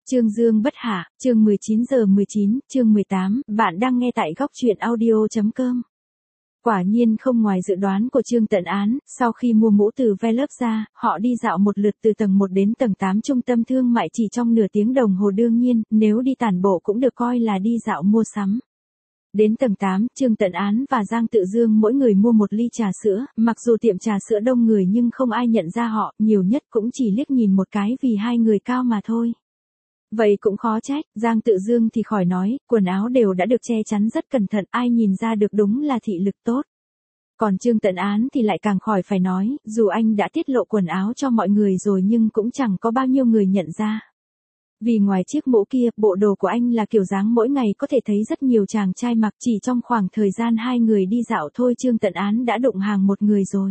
Chương Dương bất hạ, chương 19:19, chương 18, bạn đang nghe tại góc truyện audio.com. Quả nhiên không ngoài dự đoán của Trương Tận Án, sau khi mua mũ từ Velop ra, họ đi dạo một lượt từ tầng 1 đến tầng 8 trung tâm thương mại chỉ trong nửa tiếng đồng hồ, đương nhiên, nếu đi tản bộ cũng được coi là đi dạo mua sắm. Đến tầng 8, Trương Tận Án và Giang Tự Dương mỗi người mua một ly trà sữa, mặc dù tiệm trà sữa đông người nhưng không ai nhận ra họ, nhiều nhất cũng chỉ liếc nhìn một cái vì hai người cao mà thôi. Vậy cũng khó trách, Giang Tự Dương thì khỏi nói, quần áo đều đã được che chắn rất cẩn thận, ai nhìn ra được đúng là thị lực tốt. Còn Trương Tận Án thì lại càng khỏi phải nói, dù anh đã tiết lộ quần áo cho mọi người rồi nhưng cũng chẳng có bao nhiêu người nhận ra. Vì ngoài chiếc mũ kia, bộ đồ của anh là kiểu dáng mỗi ngày có thể thấy rất nhiều chàng trai mặc, chỉ trong khoảng thời gian hai người đi dạo thôi Trương Tận Án đã đụng hàng một người rồi.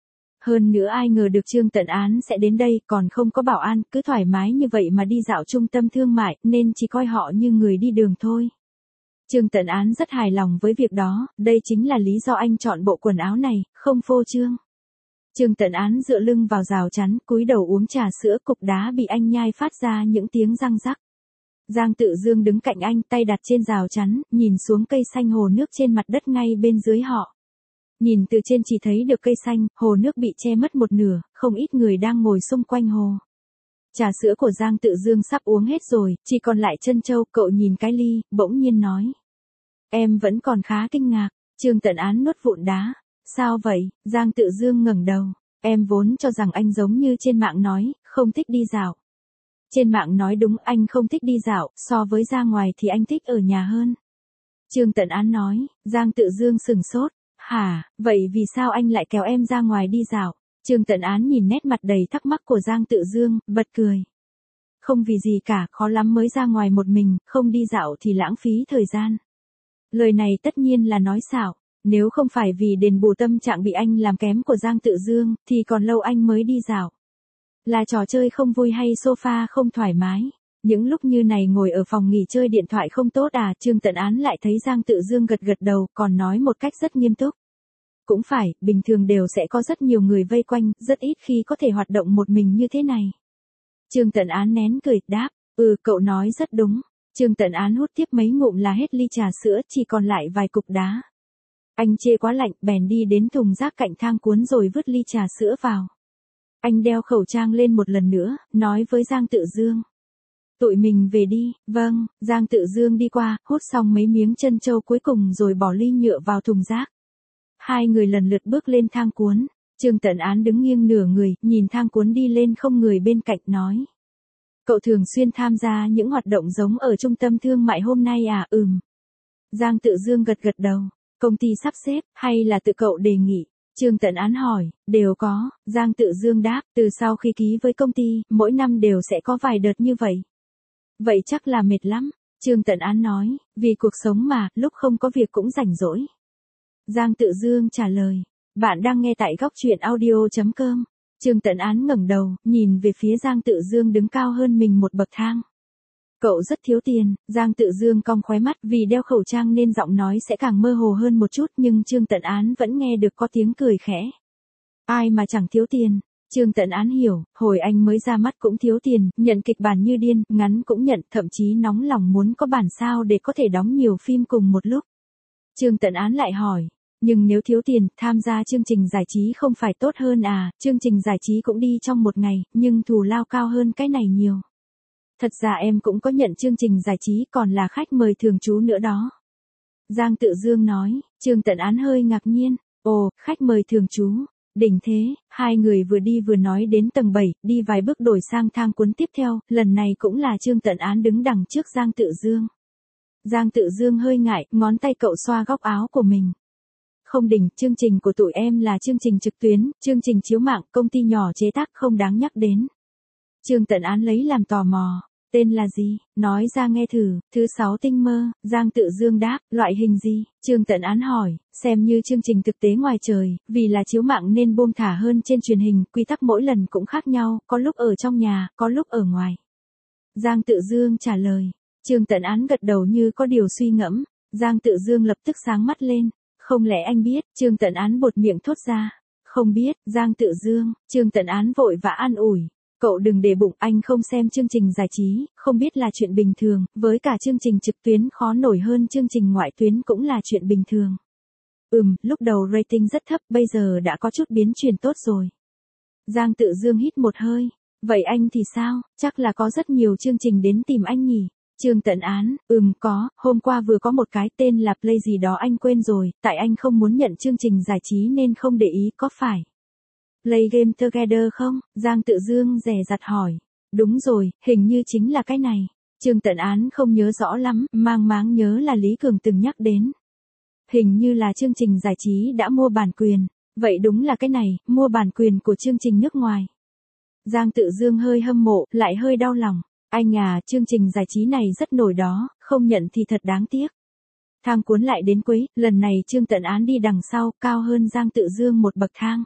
Hơn nữa ai ngờ được Trương Tận Án sẽ đến đây, còn không có bảo an, cứ thoải mái như vậy mà đi dạo trung tâm thương mại, nên chỉ coi họ như người đi đường thôi. Trương Tận Án rất hài lòng với việc đó, đây chính là lý do anh chọn bộ quần áo này, không phô trương. Trương Tận Án dựa lưng vào rào chắn, cúi đầu uống trà sữa, cục đá bị anh nhai phát ra những tiếng răng rắc. Giang Tự Dương đứng cạnh anh, tay đặt trên rào chắn, nhìn xuống cây xanh hồ nước trên mặt đất ngay bên dưới họ. Nhìn từ trên chỉ thấy được cây xanh, hồ nước bị che mất một nửa, không ít người đang ngồi xung quanh hồ. Trà sữa của Giang Tự Dương sắp uống hết rồi, chỉ còn lại trân châu, cậu nhìn cái ly, bỗng nhiên nói. Em vẫn còn khá kinh ngạc. Trương Tận Án nuốt vụn đá. Sao vậy? Giang Tự Dương ngẩng đầu. Em vốn cho rằng anh giống như trên mạng nói, không thích đi dạo. Trên mạng nói đúng, anh không thích đi dạo, so với ra ngoài thì anh thích ở nhà hơn. Trương Tận Án nói. Giang Tự Dương sửng sốt. Hả, vậy vì sao anh lại kéo em ra ngoài đi dạo? Trương Tận Án nhìn nét mặt đầy thắc mắc của Giang Tự Dương, bật cười. Không vì gì cả, khó lắm mới ra ngoài một mình, không đi dạo thì lãng phí thời gian. Lời này tất nhiên là nói xạo, nếu không phải vì đền bù tâm trạng bị anh làm kém của Giang Tự Dương, thì còn lâu anh mới đi dạo. Là trò chơi không vui hay sofa không thoải mái? Những lúc như này ngồi ở phòng nghỉ chơi điện thoại không tốt à? Trương Tận Án lại thấy Giang Tự Dương gật gật đầu, còn nói một cách rất nghiêm túc. Cũng phải, bình thường đều sẽ có rất nhiều người vây quanh, rất ít khi có thể hoạt động một mình như thế này. Trương Tận Án nén cười, đáp, cậu nói rất đúng. Trương Tận Án hút tiếp mấy ngụm là hết ly trà sữa, chỉ còn lại vài cục đá. Anh chê quá lạnh, bèn đi đến thùng rác cạnh thang cuốn rồi vứt ly trà sữa vào. Anh đeo khẩu trang lên một lần nữa, nói với Giang Tự Dương. Tụi mình về đi. Vâng. Giang Tự Dương đi qua, hút xong mấy miếng trân châu cuối cùng rồi bỏ ly nhựa vào thùng rác. Hai người lần lượt bước lên thang cuốn. Trương Tận Án đứng nghiêng nửa người, nhìn thang cuốn đi lên không người bên cạnh nói. Cậu thường xuyên tham gia những hoạt động giống ở trung tâm thương mại hôm nay à? Giang Tự Dương gật gật đầu. Công ty sắp xếp, hay là tự cậu đề nghị? Trương Tận Án hỏi. Đều có. Giang Tự Dương đáp. Từ sau khi ký với công ty, mỗi năm đều sẽ có vài đợt như vậy. Vậy chắc là mệt lắm. Trương Tận Án nói. Vì cuộc sống mà, lúc không có việc cũng rảnh rỗi. Giang Tự Dương trả lời. Bạn đang nghe tại góc truyện audio.com. Trương Tận Án ngẩng đầu, nhìn về phía Giang Tự Dương đứng cao hơn mình một bậc thang. Cậu rất thiếu tiền. Giang Tự Dương cong khóe mắt, vì đeo khẩu trang nên giọng nói sẽ càng mơ hồ hơn một chút, nhưng Trương Tận Án vẫn nghe được có tiếng cười khẽ. Ai mà chẳng thiếu tiền. Trương Tận Án hiểu, hồi anh mới ra mắt cũng thiếu tiền, nhận kịch bản như điên, ngắn cũng nhận, thậm chí nóng lòng muốn có bản sao để có thể đóng nhiều phim cùng một lúc. Trương Tận Án lại hỏi. Nhưng nếu thiếu tiền, tham gia chương trình giải trí không phải tốt hơn à? Chương trình giải trí cũng đi trong một ngày, nhưng thù lao cao hơn cái này nhiều. Thật ra em cũng có nhận chương trình giải trí, còn là khách mời thường trú nữa đó. Giang Tự Dương nói. Trương Tận Án hơi ngạc nhiên. Ồ, khách mời thường trú. Đỉnh thế. Hai người vừa đi vừa nói đến tầng 7, đi vài bước đổi sang thang cuốn tiếp theo, lần này cũng là Trương Tận Án đứng đằng trước Giang Tự Dương. Giang Tự Dương hơi ngại, ngón tay cậu xoa góc áo của mình. Không đỉnh, chương trình của tụi em là chương trình trực tuyến, chương trình chiếu mạng, công ty nhỏ chế tác không đáng nhắc đến. Trương Tận Án lấy làm tò mò. Tên là gì? Nói ra nghe thử. Thứ 6 tinh mơ. Giang Tự Dương đáp. Loại hình gì? Trương Tận Án hỏi. Xem như chương trình thực tế ngoài trời, vì là chiếu mạng nên buông thả hơn trên truyền hình, quy tắc mỗi lần cũng khác nhau, có lúc ở trong nhà, có lúc ở ngoài. Giang Tự Dương trả lời. Trương Tận Án gật đầu như có điều suy ngẫm. Giang Tự Dương lập tức sáng mắt lên. Không lẽ anh biết? Trương Tận Án buột miệng thốt ra. Không biết. Giang Tự Dương. Trương Tận Án vội vã an ủi. Cậu đừng để bụng, anh không xem chương trình giải trí, không biết là chuyện bình thường, với cả chương trình trực tuyến khó nổi hơn chương trình ngoại tuyến cũng là chuyện bình thường. Lúc đầu rating rất thấp, bây giờ đã có chút biến chuyển tốt rồi. Giang Tự Dương hít một hơi. Vậy anh thì sao, chắc là có rất nhiều chương trình đến tìm anh nhỉ? Trương Tận Án, có, hôm qua vừa có một cái tên là Play gì đó anh quên rồi, tại anh không muốn nhận chương trình giải trí nên không để ý, có phải Play Game Together không? Giang Tự Dương dè dặt hỏi. Đúng rồi, hình như chính là cái này. Trương Tận Án không nhớ rõ lắm, mang máng nhớ là Lý Cường từng nhắc đến. Hình như là chương trình giải trí đã mua bản quyền. Vậy đúng là cái này, mua bản quyền của chương trình nước ngoài. Giang Tự Dương hơi hâm mộ, lại hơi đau lòng. Anh à, chương trình giải trí này rất nổi đó, không nhận thì thật đáng tiếc. Thang cuốn lại đến cuối, lần này Trương Tận Án đi đằng sau, cao hơn Giang Tự Dương một bậc thang.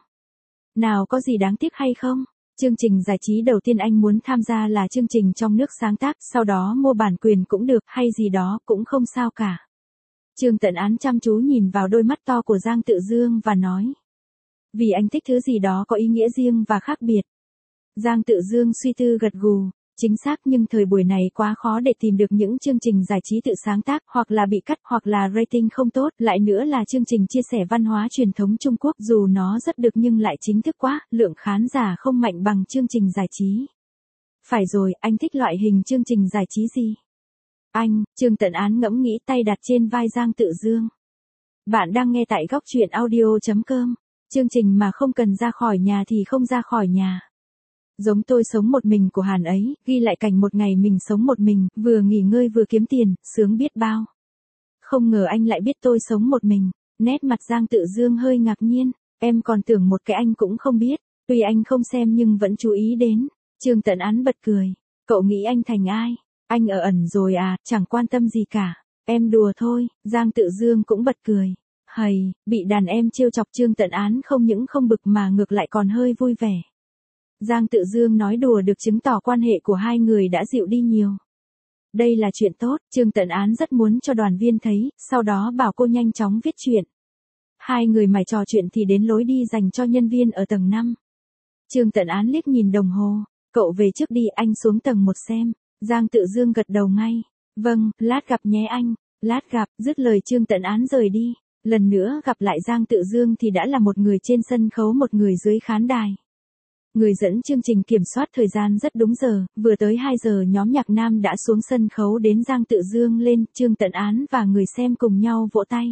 Nào có gì đáng tiếc hay không? Chương trình giải trí đầu tiên anh muốn tham gia là chương trình trong nước sáng tác, sau đó mua bản quyền cũng được, hay gì đó cũng không sao cả. Trương Tận Án chăm chú nhìn vào đôi mắt to của Giang Tự Dương và nói. Vì anh thích thứ gì đó có ý nghĩa riêng và khác biệt. Giang Tự Dương suy tư gật gù. Chính xác, nhưng thời buổi này quá khó để tìm được những chương trình giải trí tự sáng tác, hoặc là bị cắt, hoặc là rating không tốt, lại nữa là chương trình chia sẻ văn hóa truyền thống Trung Quốc, dù nó rất được nhưng lại chính thức quá, lượng khán giả không mạnh bằng chương trình giải trí. Phải rồi, anh thích loại hình chương trình giải trí gì? Anh, Trương Tận Án ngẫm nghĩ, tay đặt trên vai Giang Tự Dương. Bạn đang nghe tại góc truyện audio.com. Chương trình mà không cần ra khỏi nhà thì không ra khỏi nhà. Giống Tôi Sống Một Mình của Hàn ấy, ghi lại cảnh một ngày mình sống một mình, vừa nghỉ ngơi vừa kiếm tiền, sướng biết bao. Không ngờ anh lại biết Tôi Sống Một Mình. Nét mặt Giang Tự Dương hơi ngạc nhiên, em còn tưởng một cái anh cũng không biết, tuy anh không xem nhưng vẫn chú ý đến. Trương Tận Án bật cười, cậu nghĩ anh thành ai? Anh ở ẩn rồi à, chẳng quan tâm gì cả. Em đùa thôi. Giang Tự Dương cũng bật cười. Hầy, bị đàn em trêu chọc. Trương Tận Án không những không bực mà ngược lại còn hơi vui vẻ. Giang Tự Dương nói đùa được chứng tỏ quan hệ của hai người đã dịu đi nhiều. Đây là chuyện tốt, Trương Tận Án rất muốn cho đoàn viên thấy, sau đó bảo cô nhanh chóng viết chuyện. Hai người mải trò chuyện thì đến lối đi dành cho nhân viên ở tầng 5. Trương Tận Án liếc nhìn đồng hồ, cậu về trước đi, anh xuống tầng 1 xem. Giang Tự Dương gật đầu ngay. Vâng, lát gặp nhé anh. Lát gặp, dứt lời Trương Tận Án rời đi. Lần nữa gặp lại Giang Tự Dương thì đã là một người trên sân khấu, một người dưới khán đài. Người dẫn chương trình kiểm soát thời gian rất đúng giờ, vừa tới 2 giờ nhóm nhạc nam đã xuống sân khấu, đến Giang Tự Dương lên, Trương Tận Án và người xem cùng nhau vỗ tay.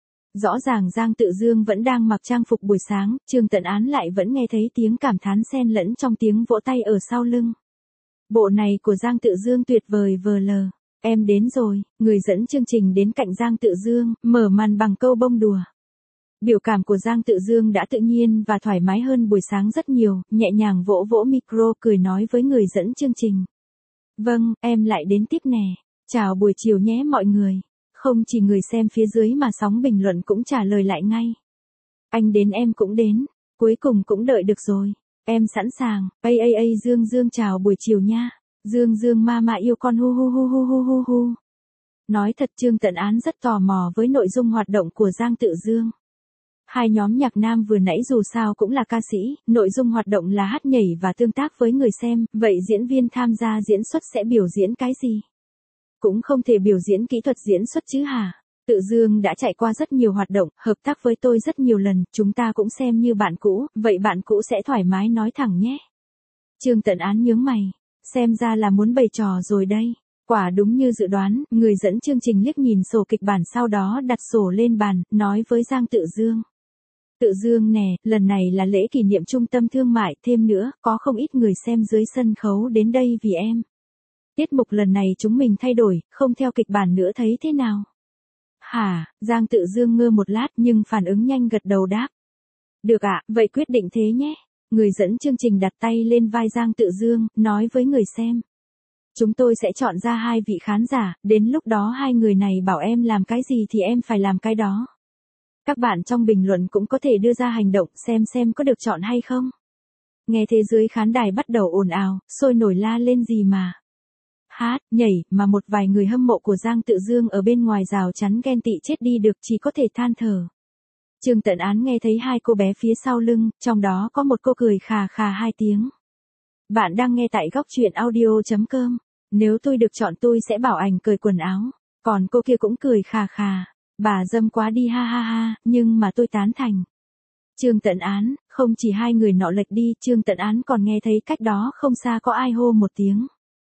Rõ ràng Giang Tự Dương vẫn đang mặc trang phục buổi sáng, Trương Tận Án lại vẫn nghe thấy tiếng cảm thán xen lẫn trong tiếng vỗ tay ở sau lưng. Bộ này của Giang Tự Dương tuyệt vời vờ lờ. Em đến rồi, người dẫn chương trình đến cạnh Giang Tự Dương, mở màn bằng câu bông đùa. Biểu cảm của Giang Tự Dương đã tự nhiên và thoải mái hơn buổi sáng rất nhiều, nhẹ nhàng vỗ vỗ micro cười nói với người dẫn chương trình. Vâng, em lại đến tiếp nè. Chào buổi chiều nhé mọi người. Không chỉ người xem phía dưới mà sóng bình luận cũng trả lời lại ngay. Anh đến em cũng đến, cuối cùng cũng đợi được rồi. Em sẵn sàng. Dương Dương chào buổi chiều nha. Dương Dương mama yêu con hu hu hu hu hu hu hu. Nói thật Trương Tận Án rất tò mò với nội dung hoạt động của Giang Tự Dương. Hai nhóm nhạc nam vừa nãy dù sao cũng là ca sĩ, nội dung hoạt động là hát nhảy và tương tác với người xem, vậy diễn viên tham gia diễn xuất sẽ biểu diễn cái gì? Cũng không thể biểu diễn kỹ thuật diễn xuất chứ hả? Tự Dương đã trải qua rất nhiều hoạt động, hợp tác với tôi rất nhiều lần, chúng ta cũng xem như bạn cũ, vậy bạn cũ sẽ thoải mái nói thẳng nhé. Trương Tận Án nhướng mày, xem ra là muốn bày trò rồi đây. Quả đúng như dự đoán, người dẫn chương trình liếc nhìn sổ kịch bản sau đó đặt sổ lên bàn, nói với Giang Tự Dương. Tự Dương nè, lần này là lễ kỷ niệm trung tâm thương mại, thêm nữa, có không ít người xem dưới sân khấu đến đây vì em. Tiết mục lần này chúng mình thay đổi, không theo kịch bản nữa, thấy thế nào? Hả, Giang Tự Dương ngơ một lát nhưng phản ứng nhanh gật đầu đáp. Được ạ, vậy quyết định thế nhé. Người dẫn chương trình đặt tay lên vai Giang Tự Dương, nói với người xem. Chúng tôi sẽ chọn ra 2 vị khán giả, đến lúc đó 2 người này bảo em làm cái gì thì em phải làm cái đó. Các bạn trong bình luận cũng có thể đưa ra hành động xem có được chọn hay không. Nghe thế giới khán đài bắt đầu ồn ào, sôi nổi la lên gì mà. Hát, nhảy, mà một vài người hâm mộ của Giang Tự Dương ở bên ngoài rào chắn ghen tị chết đi được, chỉ có thể than thở. Trương Tận Án nghe thấy 2 cô bé phía sau lưng, trong đó có một cô cười khà khà 2 tiếng. Bạn đang nghe tại góc chuyện audio.com. Nếu tôi được chọn tôi sẽ bảo ảnh cởi quần áo. Còn cô kia cũng cười khà khà. Bà dâm quá đi ha ha ha, nhưng mà tôi tán thành. Trương Tận Án, không chỉ hai người nọ lệch đi, Trương Tận Án còn nghe thấy cách đó không xa có ai hô một tiếng.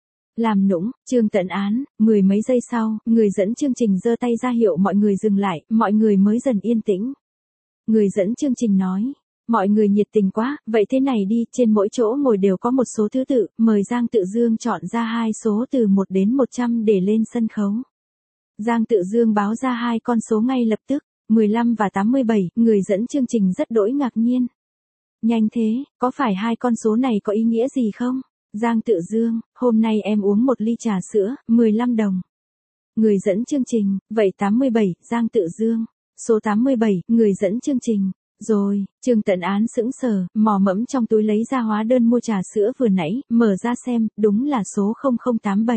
Làm nũng, Trương Tận Án, mười mấy giây sau, người dẫn chương trình giơ tay ra hiệu mọi người dừng lại, mọi người mới dần yên tĩnh. Người dẫn chương trình nói, mọi người nhiệt tình quá, vậy thế này đi, trên mỗi chỗ ngồi đều có một số thứ tự, mời Giang Tự Dương chọn ra hai số từ 1 đến 100 để lên sân khấu. Giang Tự Dương báo ra hai con số ngay lập tức, 15 và 87, người dẫn chương trình rất đỗi ngạc nhiên. Nhanh thế, có phải hai con số này có ý nghĩa gì không? Giang Tự Dương, hôm nay em uống một ly trà sữa, 15 đồng. Người dẫn chương trình, vậy 87, Giang Tự Dương. Số 87, người dẫn chương trình. Rồi, Trương Tận Án sững sờ, mò mẫm trong túi lấy ra hóa đơn mua trà sữa vừa nãy, mở ra xem, đúng là số 0087.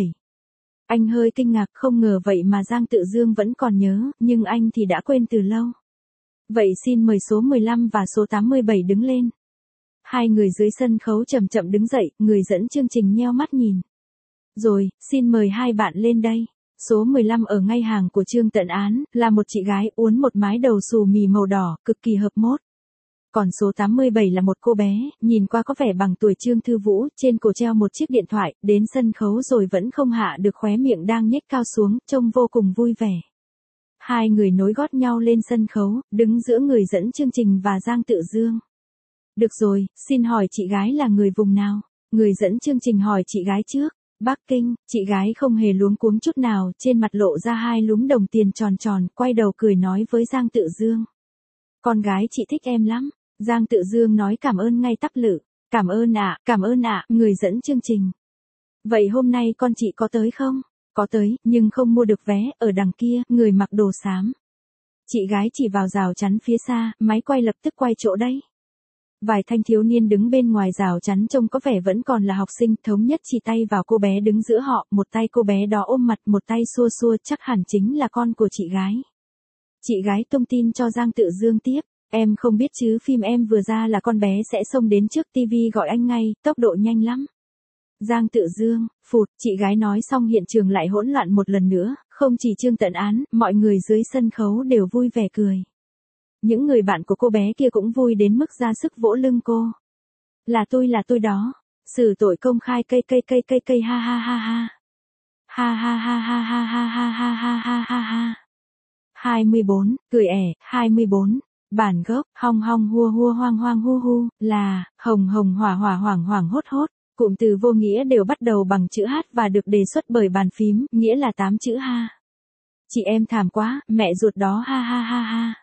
Anh hơi kinh ngạc, không ngờ vậy mà Giang Tự Dương vẫn còn nhớ, nhưng anh thì đã quên từ lâu. Vậy xin mời số 15 và số 87 đứng lên. Hai người dưới sân khấu chậm chậm đứng dậy, người dẫn chương trình nheo mắt nhìn. Rồi, xin mời hai bạn lên đây. Số 15 ở ngay hàng của Trương Tận Án, là một chị gái uốn một mái đầu xù mì màu đỏ, cực kỳ hợp mốt. Còn số 87 là một cô bé, nhìn qua có vẻ bằng tuổi Trương Thư Vũ, trên cổ treo một chiếc điện thoại, đến sân khấu rồi vẫn không hạ được khóe miệng đang nhếch cao xuống, trông vô cùng vui vẻ. Hai người nối gót nhau lên sân khấu, đứng giữa người dẫn chương trình và Giang Tự Dương. Được rồi, xin hỏi chị gái là người vùng nào? Người dẫn chương trình hỏi chị gái trước. Bắc Kinh, chị gái không hề luống cuống chút nào, trên mặt lộ ra hai lúm đồng tiền tròn tròn, quay đầu cười nói với Giang Tự Dương. Con gái chị thích em lắm. Giang Tự Dương nói cảm ơn ngay tắp lự. Cảm ơn ạ, người dẫn chương trình. Vậy hôm nay con chị có tới không? Có tới, nhưng không mua được vé, ở đằng kia, người mặc đồ xám. Chị gái chỉ vào rào chắn phía xa, máy quay lập tức quay chỗ đấy. Vài thanh thiếu niên đứng bên ngoài rào chắn trông có vẻ vẫn còn là học sinh, thống nhất chỉ tay vào cô bé đứng giữa họ, một tay cô bé đó ôm mặt, một tay xua xua, chắc hẳn chính là con của chị gái. Chị gái tung tin cho Giang Tự Dương tiếp, em không biết chứ, phim em vừa ra là con bé sẽ xông đến trước tivi gọi anh ngay, tốc độ nhanh lắm. Giang Tự Dương, phụt, chị gái nói xong hiện trường lại hỗn loạn một lần nữa, không chỉ Trương Tận Án, mọi người dưới sân khấu đều vui vẻ cười. Những người bạn của cô bé kia cũng vui đến mức ra sức vỗ lưng cô. Là tôi đó. Xử tội công khai cây ha ha ha ha. Ha ha ha ha ha ha ha ha ha ha ha ha. 24, cười ẻ, 24. Bản gốc, hong hong hua hua hoang hoang hu hu, là, hồng hồng hỏa hỏa hoảng hoảng hốt hốt. Cụm từ vô nghĩa đều bắt đầu bằng chữ H và được đề xuất bởi bàn phím, nghĩa là 8 chữ ha. Chị em thảm quá, mẹ ruột đó ha ha ha ha.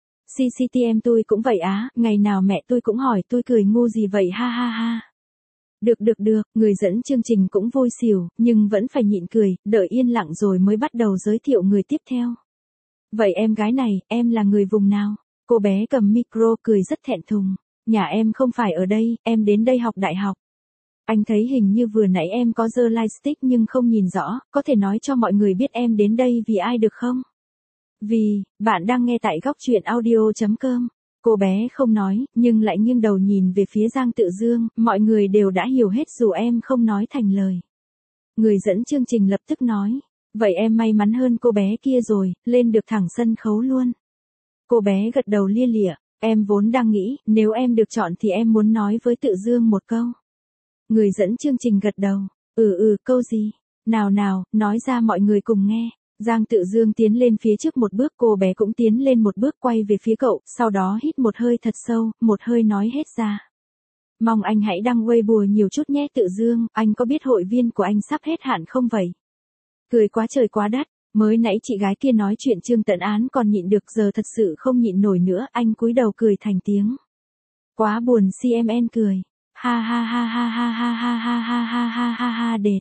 CCTM tôi cũng vậy á, ngày nào mẹ tôi cũng hỏi tôi cười ngu gì vậy ha ha ha. Được, người dẫn chương trình cũng vui xỉu, nhưng vẫn phải nhịn cười, đợi yên lặng rồi mới bắt đầu giới thiệu người tiếp theo. Vậy em gái này, em là người vùng nào? Cô bé cầm micro cười rất thẹn thùng. Nhà em không phải ở đây, em đến đây học đại học. Anh thấy hình như vừa nãy em có giơ lightstick nhưng không nhìn rõ, có thể nói cho mọi người biết em đến đây vì ai được không? Vì, bạn đang nghe tại góc chuyện audio.com. Cô bé không nói, nhưng lại nghiêng đầu nhìn về phía Giang Tự Dương, mọi người đều đã hiểu hết dù em không nói thành lời. Người dẫn chương trình lập tức nói, vậy em may mắn hơn cô bé kia rồi, lên được thẳng sân khấu luôn. Cô bé gật đầu lia lịa, em vốn đang nghĩ, nếu em được chọn thì em muốn nói với Tự Dương một câu. Người dẫn chương trình gật đầu, câu gì? Nào, nói ra mọi người cùng nghe. Giang Tự Dương tiến lên phía trước một bước, cô bé cũng tiến lên một bước quay về phía cậu, sau đó hít một hơi thật sâu, một hơi nói hết ra. Mong anh hãy đăng Weibo nhiều chút nhé Tự Dương, anh có biết hội viên của anh sắp hết hạn không vậy? Cười quá trời quá đất, mới nãy chị gái kia nói chuyện Trương Tận Án còn nhịn được, giờ thật sự không nhịn nổi nữa, anh cúi đầu cười thành tiếng. Quá buồn, CMN cười. Ha ha ha ha ha ha ha ha ha ha ha ha ha đệt.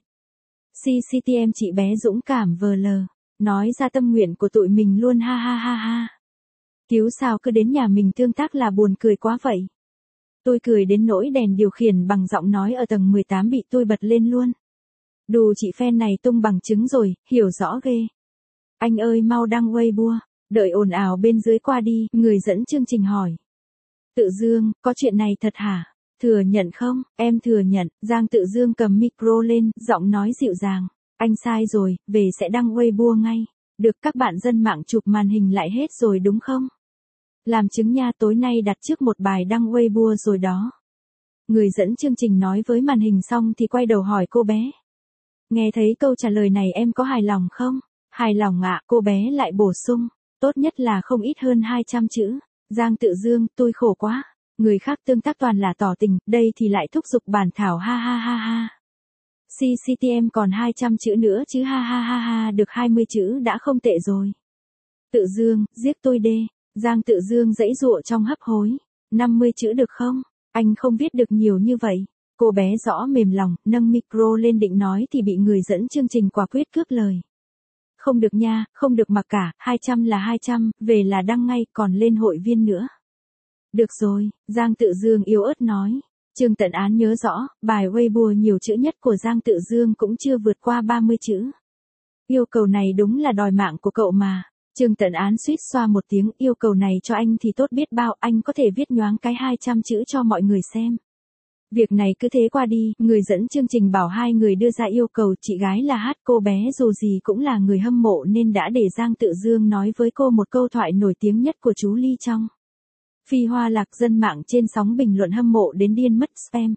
CCTM chị bé dũng cảm vờ lờ. Nói ra tâm nguyện của tụi mình luôn ha ha ha ha. Cứu sao cứ đến nhà mình tương tác là buồn cười quá vậy. Tôi cười đến nỗi đèn điều khiển bằng giọng nói ở tầng 18 bị tôi bật lên luôn. Đù chị fan này tung bằng chứng rồi, hiểu rõ ghê. Anh ơi mau đăng Weibo, đợi ồn ào bên dưới qua đi, người dẫn chương trình hỏi. Tự Dương, có chuyện này thật hả? Thừa nhận không, em thừa nhận, Giang Tự Dương cầm micro lên, giọng nói dịu dàng. Anh sai rồi, về sẽ đăng Weibo ngay. Được các bạn dân mạng chụp màn hình lại hết rồi đúng không? Làm chứng nha, tối nay đặt trước một bài đăng Weibo rồi đó. Người dẫn chương trình nói với màn hình xong thì quay đầu hỏi cô bé. Nghe thấy câu trả lời này em có hài lòng không? Hài lòng ạ, cô bé lại bổ sung. Tốt nhất là không ít hơn 200 chữ. Giang Tự Dương, tôi khổ quá. Người khác tương tác toàn là tỏ tình, đây thì lại thúc giục bản thảo ha ha ha ha. CCTM còn 200 chữ nữa chứ ha ha ha ha, được 20 chữ đã không tệ rồi. Tự Dương, giết tôi đê. Giang Tự Dương giãy giụa trong hấp hối. 50 chữ được không? Anh không viết được nhiều như vậy. Cô bé rõ mềm lòng, nâng micro lên định nói thì bị người dẫn chương trình quả quyết cướp lời. Không được nha, không được mặc cả, 200 là 200, về là đăng ngay, còn lên hội viên nữa. Được rồi, Giang Tự Dương yếu ớt nói. Trương Tận Án nhớ rõ, bài Weibo nhiều chữ nhất của Giang Tự Dương cũng chưa vượt qua 30 chữ. Yêu cầu này đúng là đòi mạng của cậu mà. Trương Tận Án suýt xoa một tiếng, yêu cầu này cho anh thì tốt biết bao, anh có thể viết nhoáng cái 200 chữ cho mọi người xem. Việc này cứ thế qua đi, người dẫn chương trình bảo hai người đưa ra yêu cầu, chị gái là Hát, cô bé dù gì cũng là người hâm mộ nên đã để Giang Tự Dương nói với cô một câu thoại nổi tiếng nhất của chú Ly trong Phi Hoa Lạc. Dân mạng trên sóng bình luận hâm mộ đến điên mất spam.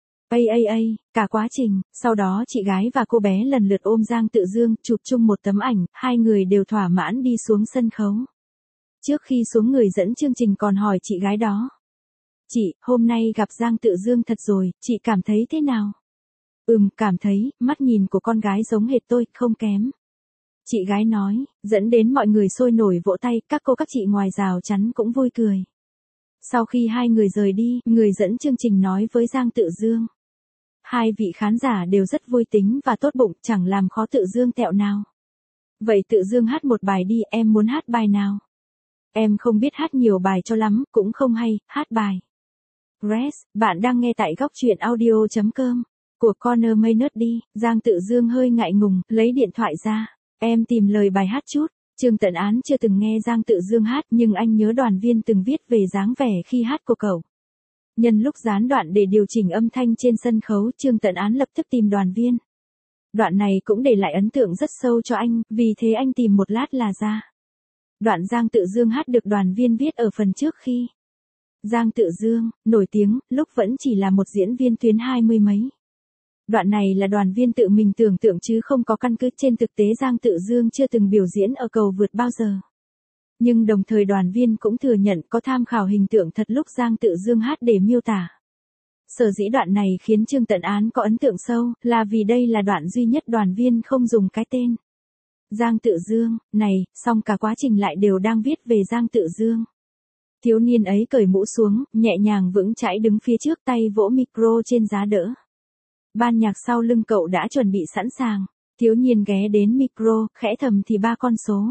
Cả quá trình, sau đó chị gái và cô bé lần lượt ôm Giang Tự Dương, chụp chung một tấm ảnh, hai người đều thỏa mãn đi xuống sân khấu. Trước khi xuống người dẫn chương trình còn hỏi chị gái đó. Chị, hôm nay gặp Giang Tự Dương thật rồi, chị cảm thấy thế nào? Cảm thấy, mắt nhìn của con gái giống hệt tôi, không kém. Chị gái nói, dẫn đến mọi người sôi nổi vỗ tay, các cô các chị ngoài rào chắn cũng vui cười. Sau khi hai người rời đi, người dẫn chương trình nói với Giang Tự Dương. Hai vị khán giả đều rất vui tính và tốt bụng, chẳng làm khó Tự Dương tẹo nào. Vậy Tự Dương hát một bài đi, em muốn hát bài nào? Em không biết hát nhiều bài cho lắm, cũng không hay, hát bài. Rest, bạn đang nghe tại góc truyện audio.com. Của Corner Maynard đi, Giang Tự Dương hơi ngại ngùng, lấy điện thoại ra. Em tìm lời bài hát chút. Trương Tận Án chưa từng nghe Giang Tự Dương hát nhưng anh nhớ đoàn viên từng viết về dáng vẻ khi hát của cậu. Nhân lúc gián đoạn để điều chỉnh âm thanh trên sân khấu, Trương Tận Án lập tức tìm đoàn viên. Đoạn này cũng để lại ấn tượng rất sâu cho anh, vì thế anh tìm một lát là ra. Đoạn Giang Tự Dương hát được đoàn viên viết ở phần trước khi Giang Tự Dương, nổi tiếng, lúc vẫn chỉ là một diễn viên tuyến 20 mấy. Đoạn này là đoàn viên tự mình tưởng tượng chứ không có căn cứ, trên thực tế Giang Tự Dương chưa từng biểu diễn ở cầu vượt bao giờ. Nhưng đồng thời đoàn viên cũng thừa nhận có tham khảo hình tượng thật lúc Giang Tự Dương hát để miêu tả. Sở dĩ đoạn này khiến Trương Tận Án có ấn tượng sâu, là vì đây là đoạn duy nhất đoàn viên không dùng cái tên Giang Tự Dương này, song cả quá trình lại đều đang viết về Giang Tự Dương. Thiếu niên ấy cởi mũ xuống, nhẹ nhàng vững chãi đứng phía trước, tay vỗ micro trên giá đỡ. Ban nhạc sau lưng cậu đã chuẩn bị sẵn sàng. Thiếu niên ghé đến micro, khẽ thầm thì ba con số.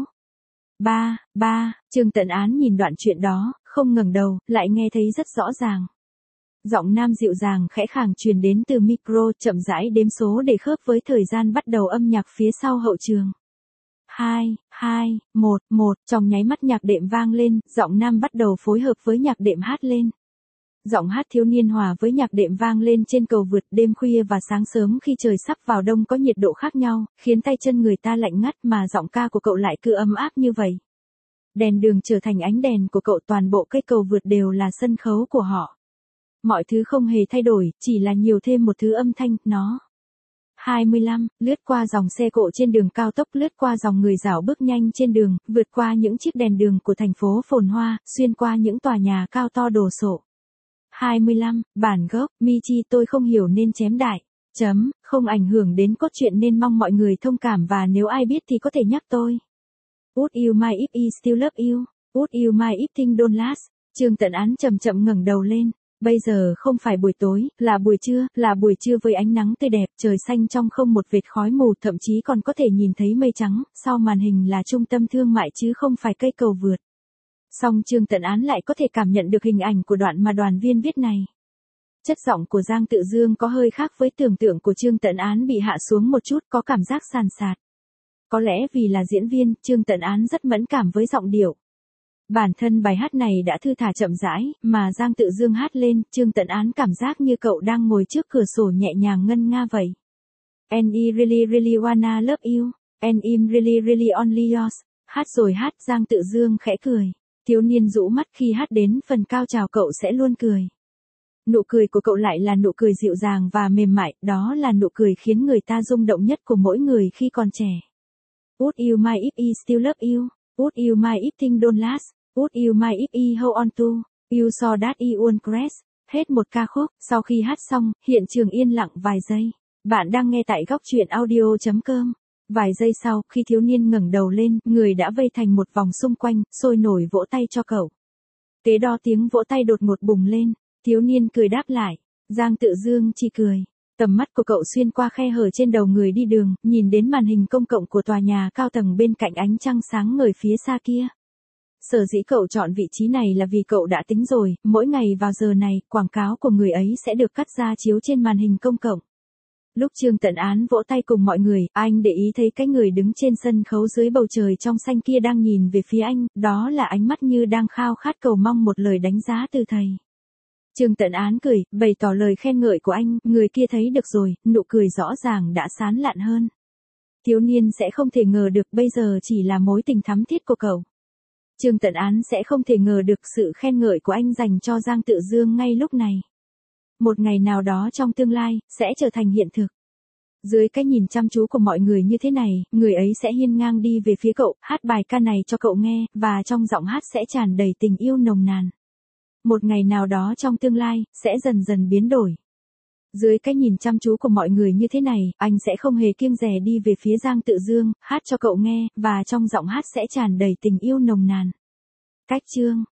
3. Trương Tận Án nhìn đoạn chuyện đó, không ngẩng đầu, lại nghe thấy rất rõ ràng. Giọng nam dịu dàng khẽ khàng truyền đến từ micro, chậm rãi đếm số để khớp với thời gian bắt đầu âm nhạc phía sau hậu trường. 2, 1. Trong nháy mắt nhạc đệm vang lên, giọng nam bắt đầu phối hợp với nhạc đệm hát lên. Giọng hát thiếu niên hòa với nhạc đệm vang lên trên cầu vượt, đêm khuya và sáng sớm khi trời sắp vào đông có nhiệt độ khác nhau, khiến tay chân người ta lạnh ngắt, mà giọng ca của cậu lại cứ ấm áp như vậy. Đèn đường trở thành ánh đèn của cậu, toàn bộ cây cầu vượt đều là sân khấu của họ. Mọi thứ không hề thay đổi, chỉ là nhiều thêm một thứ âm thanh, nó. 25, lướt qua dòng xe cộ trên đường cao tốc, lướt qua dòng người dạo bước nhanh trên đường, vượt qua những chiếc đèn đường của thành phố phồn hoa, xuyên qua những tòa nhà cao to đồ sộ. 25, bản gốc, Michi tôi không hiểu nên chém đại. Không ảnh hưởng đến cốt truyện nên mong mọi người thông cảm, và nếu ai biết thì có thể nhắc tôi. Would you mind if I still love you? Would you mind if things don't last? Trương Tận Án chậm chậm ngẩng đầu lên. Bây giờ không phải buổi tối, là buổi trưa với ánh nắng tươi đẹp, trời xanh trong không một vệt khói mù, thậm chí còn có thể nhìn thấy mây trắng, sau màn hình là trung tâm thương mại chứ không phải cây cầu vượt. Song Trương Tận Án lại có thể cảm nhận được hình ảnh của đoạn mà đoàn viên viết này. Chất giọng của Giang Tự Dương có hơi khác với tưởng tượng của Trương Tận Án, bị hạ xuống một chút, có cảm giác sàn sạt. Có lẽ vì là diễn viên, Trương Tận Án rất mẫn cảm với giọng điệu. Bản thân bài hát này đã thư thả chậm rãi, mà Giang Tự Dương hát lên, Trương Tận Án cảm giác như cậu đang ngồi trước cửa sổ nhẹ nhàng ngân nga vậy. And I really really wanna love you, and I'm really really only yours. Hát rồi hát, Giang Tự Dương khẽ cười. Thiếu niên rũ mắt khi hát đến phần cao trào cậu sẽ luôn cười. Nụ cười của cậu lại là nụ cười dịu dàng và mềm mại, đó là nụ cười khiến người ta rung động nhất của mỗi người khi còn trẻ. Would you mind if I still love you? Would you mind if things don't last? Would you mind if I hold on to you so that I won't crash? Hết một ca khúc, sau khi hát xong, hiện trường yên lặng vài giây. Bạn đang nghe tại góc truyện audio.com. Vài giây sau, khi thiếu niên ngẩng đầu lên, người đã vây thành một vòng xung quanh, sôi nổi vỗ tay cho cậu. Kế đó tiếng vỗ tay đột ngột bùng lên, thiếu niên cười đáp lại. Giang Tự Dương chỉ cười. Tầm mắt của cậu xuyên qua khe hở trên đầu người đi đường, nhìn đến màn hình công cộng của tòa nhà cao tầng bên cạnh ánh trăng sáng ngời phía xa kia. Sở dĩ cậu chọn vị trí này là vì cậu đã tính rồi, mỗi ngày vào giờ này, quảng cáo của người ấy sẽ được cắt ra chiếu trên màn hình công cộng. Lúc Trương Tận Án vỗ tay cùng mọi người, anh để ý thấy cái người đứng trên sân khấu dưới bầu trời trong xanh kia đang nhìn về phía anh, đó là ánh mắt như đang khao khát cầu mong một lời đánh giá từ thầy. Trương Tận Án cười, bày tỏ lời khen ngợi của anh, người kia thấy được rồi, nụ cười rõ ràng đã sán lạn hơn. Thiếu niên sẽ không thể ngờ được bây giờ chỉ là mối tình thắm thiết của cậu. Trương Tận Án sẽ không thể ngờ được sự khen ngợi của anh dành cho Giang Tự Dương ngay lúc này. Một ngày nào đó trong tương lai, sẽ trở thành hiện thực. Dưới cái nhìn chăm chú của mọi người như thế này, người ấy sẽ hiên ngang đi về phía cậu, hát bài ca này cho cậu nghe, và trong giọng hát sẽ tràn đầy tình yêu nồng nàn. Một ngày nào đó trong tương lai, sẽ dần dần biến đổi. Dưới cái nhìn chăm chú của mọi người như thế này, anh sẽ không hề kiêng dè đi về phía Giang Tự Dương, hát cho cậu nghe, và trong giọng hát sẽ tràn đầy tình yêu nồng nàn. Cách chương